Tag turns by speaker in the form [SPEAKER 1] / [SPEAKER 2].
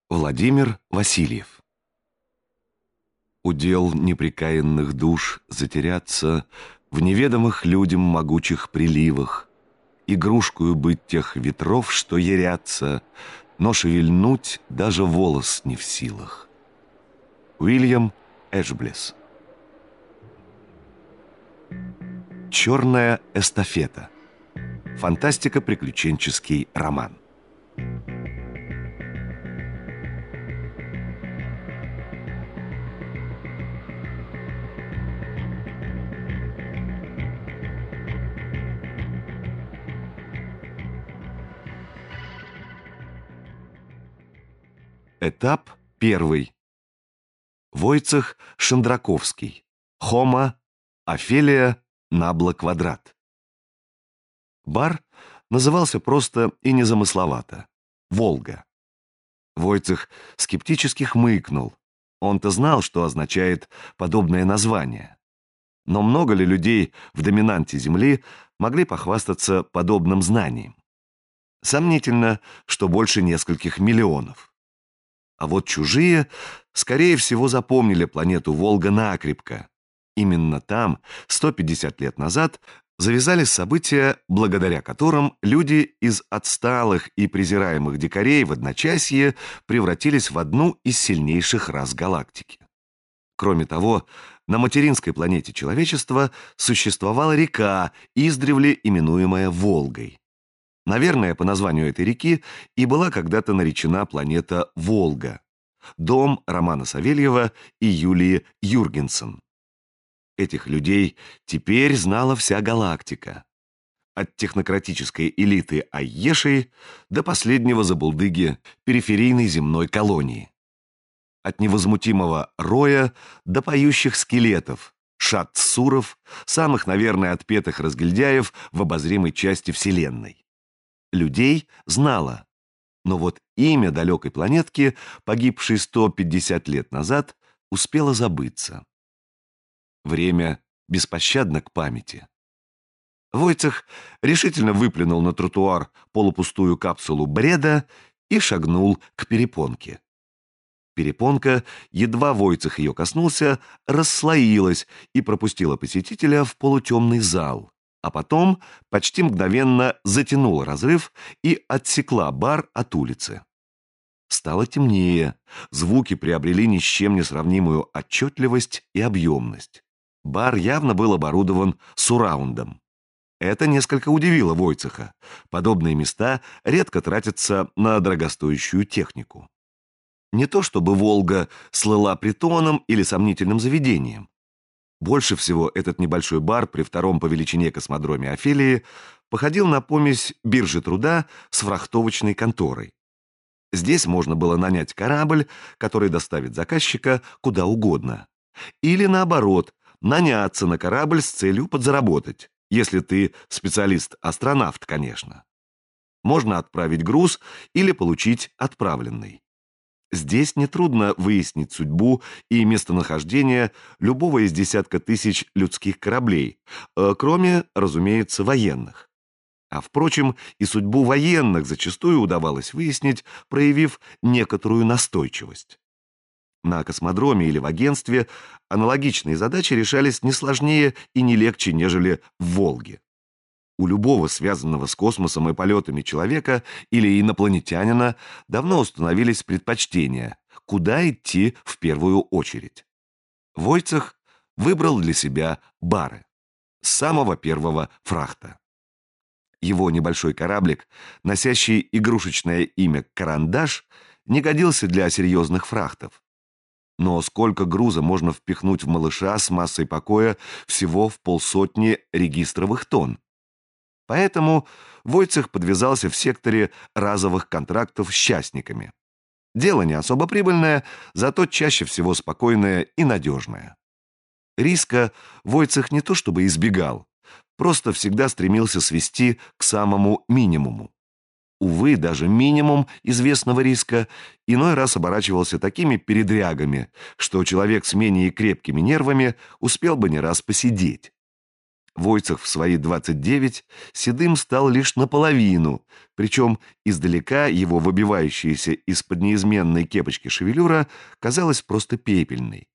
[SPEAKER 1] Владимир Васильев. Удел непрекаянных душ затеряться в неведомых людям могучих приливах, игрушкою быть тех ветров, что ярятся, но шевельнуть даже волос не в силах. Уильям Эшблес. Черная эстафета. Фантастико-приключенческий роман. Этап первый. Войцех Шендраковский. Хома, Офелия, Набла квадрат. Бар назывался просто и незамысловато «Волга». Войцех скептически хмыкнул. Он-то знал, что означает подобное название. Но много ли людей в доминанте Земли могли похвастаться подобным знанием? Сомнительно, что больше нескольких миллионов. А вот чужие, скорее всего, запомнили планету Волга накрепко. Именно там, 150 лет назад, завязались события, благодаря которым люди из отсталых и презираемых дикарей в одночасье превратились в одну из сильнейших рас галактики. Кроме того, на материнской планете человечества существовала река, издревле именуемая Волгой. Наверное, по названию этой реки и была когда-то наречена планета Волга, дом Романа Савельева и Юлии Юргенсен. Этих людей теперь знала вся галактика. От технократической элиты Айешей до последнего забулдыги периферийной земной колонии. От невозмутимого роя до поющих скелетов, шат-суров, самых, наверное, отпетых разгильдяев в обозримой части Вселенной. Людей знала, но вот имя далекой планетки, погибшей 150 лет назад, успело забыться. Время беспощадно к памяти. Войцех решительно выплюнул на тротуар полупустую капсулу бреда и шагнул к перепонке. Перепонка, едва Войцех ее коснулся, расслоилась и пропустила посетителя в полутемный зал, а потом почти мгновенно затянула разрыв и отсекла бар от улицы. Стало темнее, звуки приобрели ни с чем не сравнимую отчетливость и объемность. Бар явно был оборудован сурраундом. Это несколько удивило Войцеха. Подобные места редко тратятся на дорогостоящую технику. Не то чтобы Волга слыла притоном или сомнительным заведением. Больше всего этот небольшой бар при втором по величине космодроме Офелии походил на помесь биржи труда с фрахтовочной конторой. Здесь можно было нанять корабль, который доставит заказчика куда угодно. Или наоборот, наняться на корабль с целью подзаработать, если ты специалист-астронавт, конечно. Можно отправить груз или получить отправленный. Здесь нетрудно выяснить судьбу и местонахождение любого из десятка тысяч людских кораблей, кроме, разумеется, военных. А, впрочем, и судьбу военных зачастую удавалось выяснить, проявив некоторую настойчивость. На космодроме или в агентстве аналогичные задачи решались не сложнее и не легче, нежели в Волге. У любого связанного с космосом и полетами человека или инопланетянина давно установились предпочтения, куда идти в первую очередь. Войцех выбрал для себя бары с самого первого фрахта. Его небольшой кораблик, носящий игрушечное имя «Карандаш», не годился для серьезных фрахтов. Но сколько груза можно впихнуть в малыша с массой покоя всего в 150 регистровых тонн? Поэтому Войцех подвязался в секторе разовых контрактов с частниками. Дело не особо прибыльное, зато чаще всего спокойное и надежное. Риска Войцех не то чтобы избегал, просто всегда стремился свести к самому минимуму. Увы, даже минимум известного риска иной раз оборачивался такими передрягами, что человек с менее крепкими нервами успел бы не раз посидеть. Войцех в свои 29 седым стал лишь наполовину, причем издалека его выбивающаяся из-под неизменной кепочки шевелюра казалась просто пепельной.